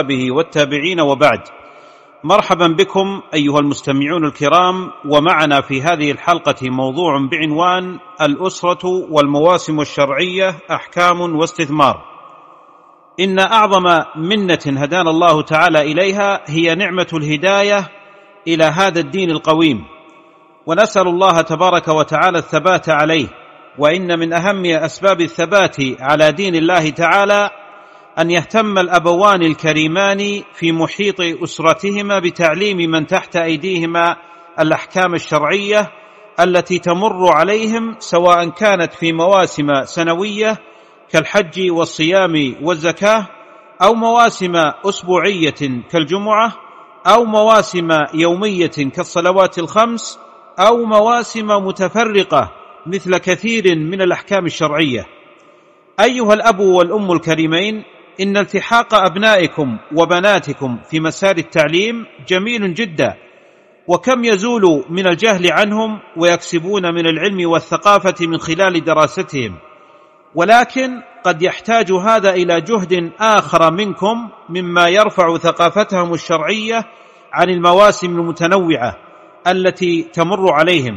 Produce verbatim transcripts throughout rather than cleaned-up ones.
والتابعين، وبعد. مرحبا بكم أيها المستمعون الكرام، ومعنا في هذه الحلقة موضوع بعنوان الأسرة والمواسم الشرعية أحكام واستثمار. إن أعظم منة هدانا الله تعالى إليها هي نعمة الهداية إلى هذا الدين القويم، ونسأل الله تبارك وتعالى الثبات عليه. وإن من أهم أسباب الثبات على دين الله تعالى أن يهتم الأبوان الكريمان في محيط أسرتهما بتعليم من تحت أيديهما الأحكام الشرعية التي تمر عليهم، سواء كانت في مواسم سنوية كالحج والصيام والزكاة، أو مواسم أسبوعية كالجمعة، أو مواسم يومية كالصلوات الخمس، أو مواسم متفرقة مثل كثير من الأحكام الشرعية. أيها الأب والأم الكريمين، إن التحاق أبنائكم وبناتكم في مسار التعليم جميل جدا، وكم يزول من الجهل عنهم ويكسبون من العلم والثقافة من خلال دراستهم، ولكن قد يحتاج هذا إلى جهد آخر منكم مما يرفع ثقافتهم الشرعية عن المواسم المتنوعة التي تمر عليهم،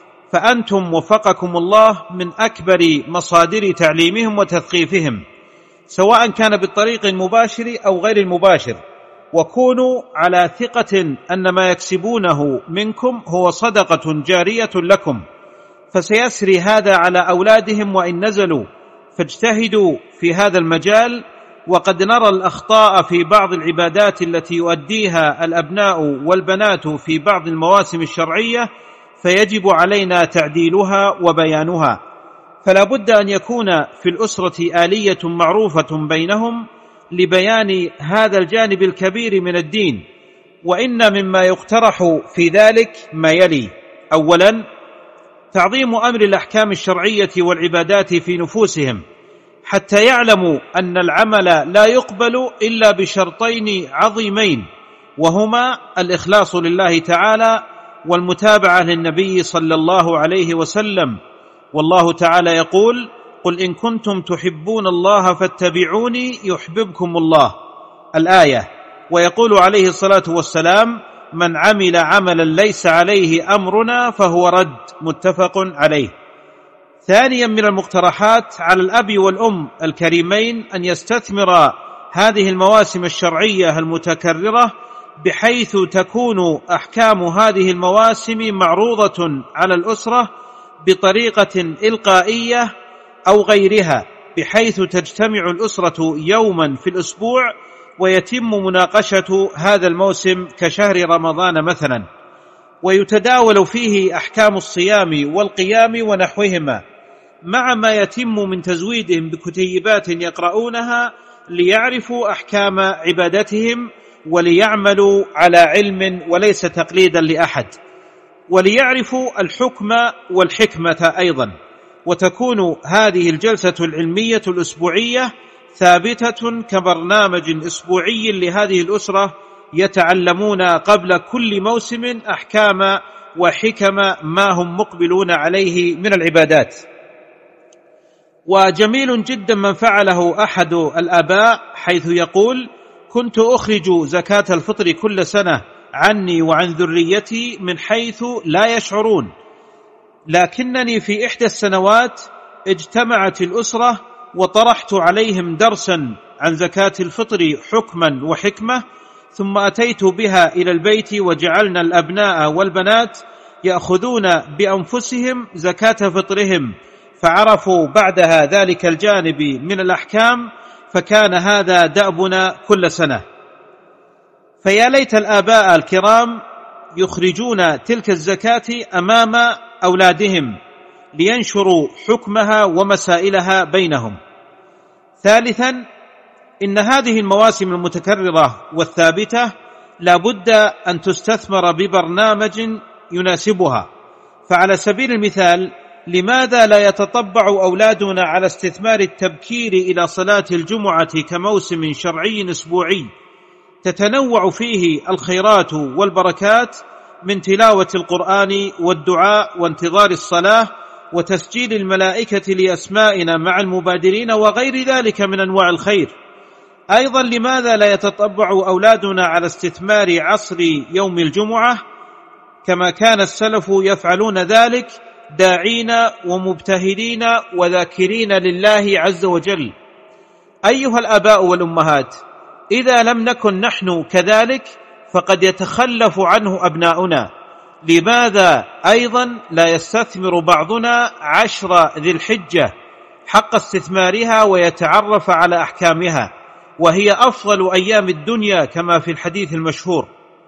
فأنتم وفقكم الله من أكبر مصادر تعليمهم وتثقيفهم، سواء كان بالطريق المباشر أو غير المباشر. وكونوا على ثقة أن ما يكسبونه منكم هو صدقة جارية لكم، فسيسري هذا على أولادهم وإن نزلوا، فاجتهدوا في هذا المجال. وقد نرى الأخطاء في بعض العبادات التي يؤديها الأبناء والبنات في بعض المواسم الشرعية، فيجب علينا تعديلها وبيانها. فلا بد أن يكون في الأسرة آلية معروفة بينهم لبيان هذا الجانب الكبير من الدين. وإن مما يقترح في ذلك ما يلي: أولا، تعظيم أمر الأحكام الشرعية والعبادات في نفوسهم، حتى يعلموا أن العمل لا يقبل إلا بشرطين عظيمين، وهما الإخلاص لله تعالى والمتابعة للنبي صلى الله عليه وسلم. والله تعالى يقول: قل إن كنتم تحبون الله فاتبعوني يحببكم الله، الآية. ويقول عليه الصلاة والسلام: من عمل عملا ليس عليه أمرنا فهو رد، متفق عليه. ثانيا، من المقترحات على الأب والأم الكريمين أن يستثمر هذه المواسم الشرعية المتكررة، بحيث تكون أحكام هذه المواسم معروضة على الأسرة بطريقة إلقائية أو غيرها، بحيث تجتمع الأسرة يوما في الأسبوع ويتم مناقشة هذا الموسم كشهر رمضان مثلا، ويتداول فيه أحكام الصيام والقيام ونحوهما، مع ما يتم من تزويدهم بكتيبات يقرؤونها ليعرفوا أحكام عبادتهم، وليعملوا على علم وليس تقليدا لأحد، وليعرفوا الحكم والحكمة أيضا. وتكون هذه الجلسة العلمية الأسبوعية ثابتة كبرنامج أسبوعي لهذه الأسرة، يتعلمون قبل كل موسم أحكام وحكم ما هم مقبلون عليه من العبادات. وجميل جدا من فعله أحد الآباء، حيث يقول: كنت أخرج زكاة الفطر كل سنة عني وعن ذريتي من حيث لا يشعرون، لكنني في إحدى السنوات اجتمعت الأسرة وطرحت عليهم درسا عن زكاة الفطر حكما وحكمة، ثم أتيت بها إلى البيت، وجعلنا الأبناء والبنات يأخذون بأنفسهم زكاة فطرهم، فعرفوا بعدها ذلك الجانب من الأحكام، فكان هذا دأبنا كل سنة. فيا ليت الآباء الكرام يخرجون تلك الزكاة أمام أولادهم لينشروا حكمها ومسائلها بينهم. ثالثا، إن هذه المواسم المتكررة والثابتة لا بد أن تستثمر ببرنامج يناسبها. فعلى سبيل المثال، لماذا لا يتطبع أولادنا على استثمار التبكير إلى صلاة الجمعة كموسم شرعي أسبوعي تتنوع فيه الخيرات والبركات، من تلاوة القرآن والدعاء وانتظار الصلاة وتسجيل الملائكة لأسمائنا مع المبادرين وغير ذلك من أنواع الخير؟ أيضا لماذا لا يتطبع أولادنا على استثمار عصر يوم الجمعة كما كان السلف يفعلون ذلك، داعين ومبتهلين وذاكرين لله عز وجل؟ أيها الآباء والأمهات، إذا لم نكن نحن كذلك فقد يتخلف عنه أبناؤنا. لماذا أيضا لا يستثمر بعضنا عشر ذي الحجة حق استثمارها ويتعرف على أحكامها، وهي أفضل أيام الدنيا كما في الحديث المشهور؟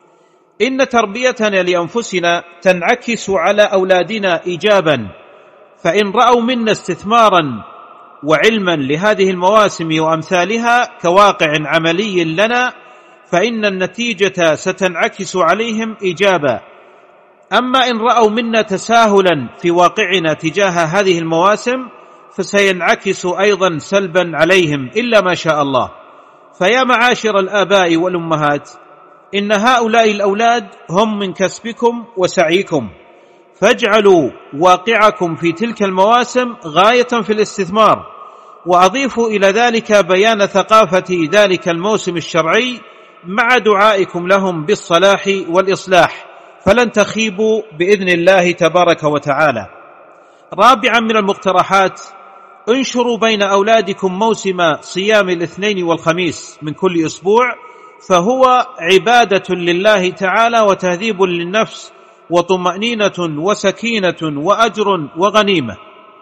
إن تربيتنا لأنفسنا تنعكس على أولادنا إيجابا، فإن رأوا منا استثمارا وعلما لهذه المواسم وأمثالها كواقع عملي لنا، فإن النتيجة ستنعكس عليهم إيجابا. أما إن رأوا منا تساهلا في واقعنا تجاه هذه المواسم فسينعكس أيضا سلبا عليهم إلا ما شاء الله. فيا معاشر الآباء والأمهات، إن هؤلاء الأولاد هم من كسبكم وسعيكم، فاجعلوا واقعكم في تلك المواسم غاية في الاستثمار، وأضيفوا إلى ذلك بيان ثقافة ذلك الموسم الشرعي مع دعائكم لهم بالصلاح والإصلاح، فلن تخيبوا بإذن الله تبارك وتعالى. رابعا من المقترحات: انشروا بين أولادكم موسم صيام الاثنين والخميس من كل أسبوع، فهو عبادة لله تعالى وتهذيب للنفس وطمأنينة وسكينة وأجر وغنيمة.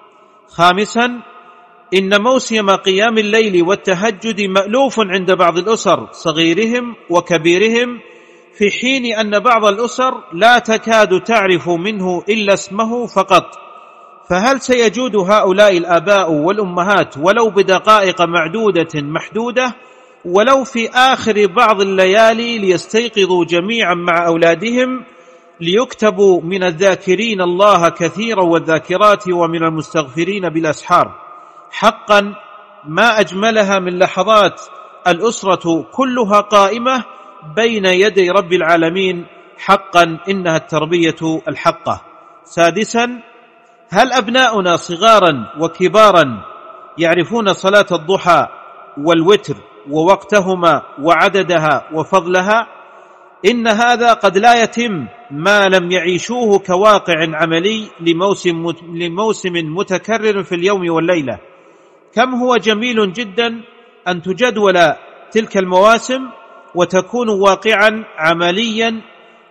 خامسا: إن موسم قيام الليل والتهجد مألوف عند بعض الأسر صغيرهم وكبيرهم، في حين أن بعض الأسر لا تكاد تعرف منه إلا اسمه فقط. فهل سيجود هؤلاء الآباء والأمهات ولو بدقائق معدودة محدودة، ولو في آخر بعض الليالي، ليستيقظوا جميعا مع أولادهم ليكتبوا من الذاكرين الله كثيرا والذاكرات ومن المستغفرين بالأسحار؟ حقا ما أجملها من لحظات الأسرة كلها قائمة بين يدي رب العالمين، حقا إنها التربية الحقة. سادسا: هل أبناؤنا صغارا وكبارا يعرفون صلاة الضحى والوتر ووقتهما وعددها وفضلها؟ إن هذا قد لا يتم ما لم يعيشوه كواقع عملي لموسم, لموسم متكرر في اليوم والليلة. كم هو جميل جدا أن تجدول تلك المواسم وتكون واقعا عمليا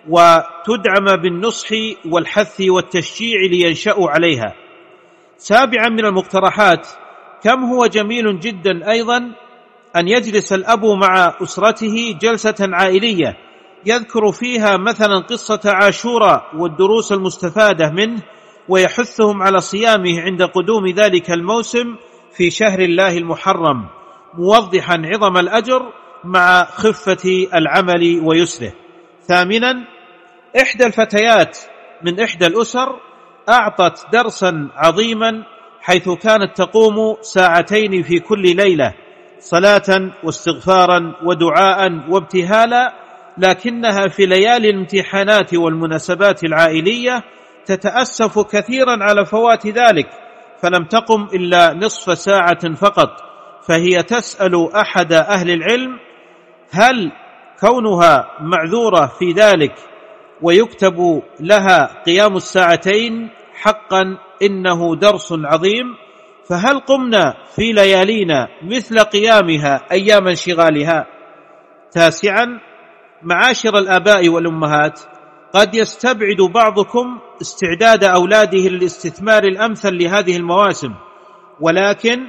وتدعم بالنصح والحث والتشجيع لينشأوا عليها. سابعا من المقترحات: كم هو جميل جدا أيضا أن يجلس الأب مع أسرته جلسة عائلية يذكر فيها مثلا قصة عاشوراء والدروس المستفادة منه، ويحثهم على صيامه عند قدوم ذلك الموسم في شهر الله المحرم، موضحا عظم الأجر مع خفة العمل ويسره. ثامنا: إحدى الفتيات من إحدى الأسر أعطت درسا عظيما، حيث كانت تقوم ساعتين في كل ليلة صلاة واستغفارا ودعاء وابتهالا، لكنها في ليالي الامتحانات والمناسبات العائلية تتأسف كثيرا على فوات ذلك، فلم تقم إلا نصف ساعة فقط. فهي تسأل أحد أهل العلم: هل كونها معذورة في ذلك ويكتب لها قيام الساعتين حقا إنه درس عظيم، فهل قمنا في ليالينا مثل قيامها أيام انشغالها؟ تاسعا: معاشر الآباء والأمهات، قد يستبعد بعضكم استعداد أولاده للاستثمار الأمثل لهذه المواسم، ولكن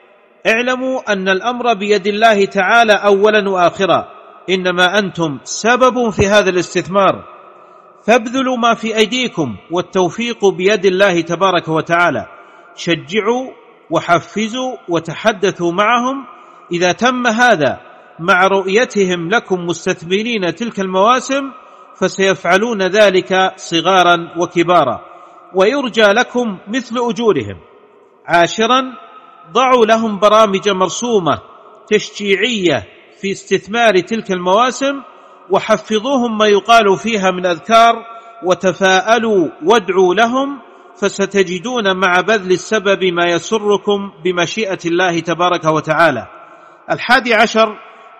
اعلموا أن الأمر بيد الله تعالى أولا وآخرا، إنما أنتم سبب في هذا الاستثمار، فابذلوا ما في أيديكم والتوفيق بيد الله تبارك وتعالى. شجعوا وحفزوا وتحدثوا معهم. إذا تم هذا مع رؤيتهم لكم مستثمرين تلك المواسم فسيفعلون ذلك صغارا وكبارا، ويرجى لكم مثل أجورهم. عاشرا: ضعوا لهم برامج مرسومة تشجيعية في استثمار تلك المواسم، وحفظوهم ما يقال فيها من أذكار، وتفاءلوا وادعوا لهم، فستجدون مع بذل السبب ما يسركم بمشيئة الله تبارك وتعالى. الحادي عشر: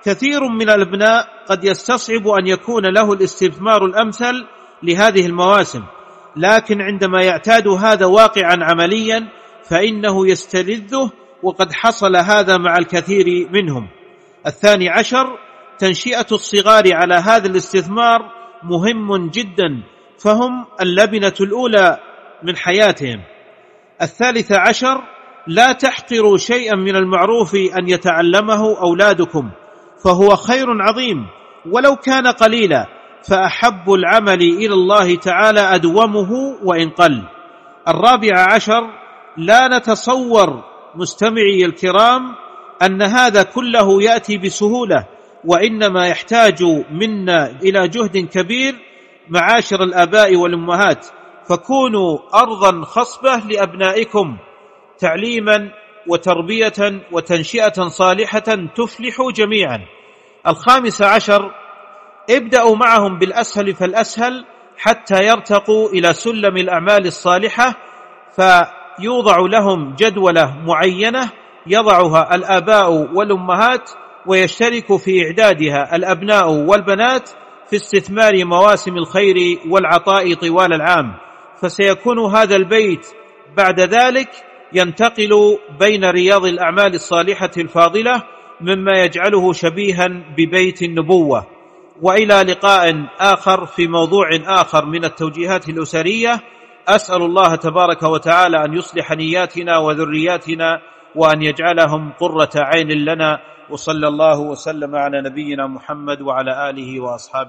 كثير من الأبناء قد يستصعب أن يكون له الاستثمار الأمثل لهذه المواسم، لكن عندما يعتاد هذا واقعا عمليا فإنه يستلذه، وقد حصل هذا مع الكثير منهم. الثاني عشر تنشئة الصغار على هذا الاستثمار مهم جدا، فهم اللبنة الأولى من حياتهم. الثالث عشر لا تحقروا شيئا من المعروف أن يتعلمه أولادكم، فهو خير عظيم ولو كان قليلا، فأحب العمل إلى الله تعالى أدومه وإن قل. الرابع عشر لا نتصور مستمعي الكرام أن هذا كله يأتي بسهولة، وإنما يحتاج منا إلى جهد كبير معاشر الآباء والأمهات، فكونوا أرضا خصبة لأبنائكم تعليما وتربية وتنشئة صالحة تفلحوا جميعا. الخامس عشر ابدأوا معهم بالأسهل فالأسهل حتى يرتقوا إلى سلم الأعمال الصالحة، فيوضع لهم جدولة معينة يضعها الآباء والأمهات، ويشترك في إعدادها الأبناء والبنات في استثمار مواسم الخير والعطاء طوال العام، فسيكون هذا البيت بعد ذلك ينتقل بين رياض الأعمال الصالحة الفاضلة، مما يجعله شبيها ببيت النبوة. وإلى لقاء آخر في موضوع آخر من التوجيهات الأسرية. أسأل الله تبارك وتعالى أن يصلح نياتنا وذرياتنا، وأن يجعلهم قرة عين لنا، وصلى الله وسلم على نبينا محمد وعلى آله وأصحابه.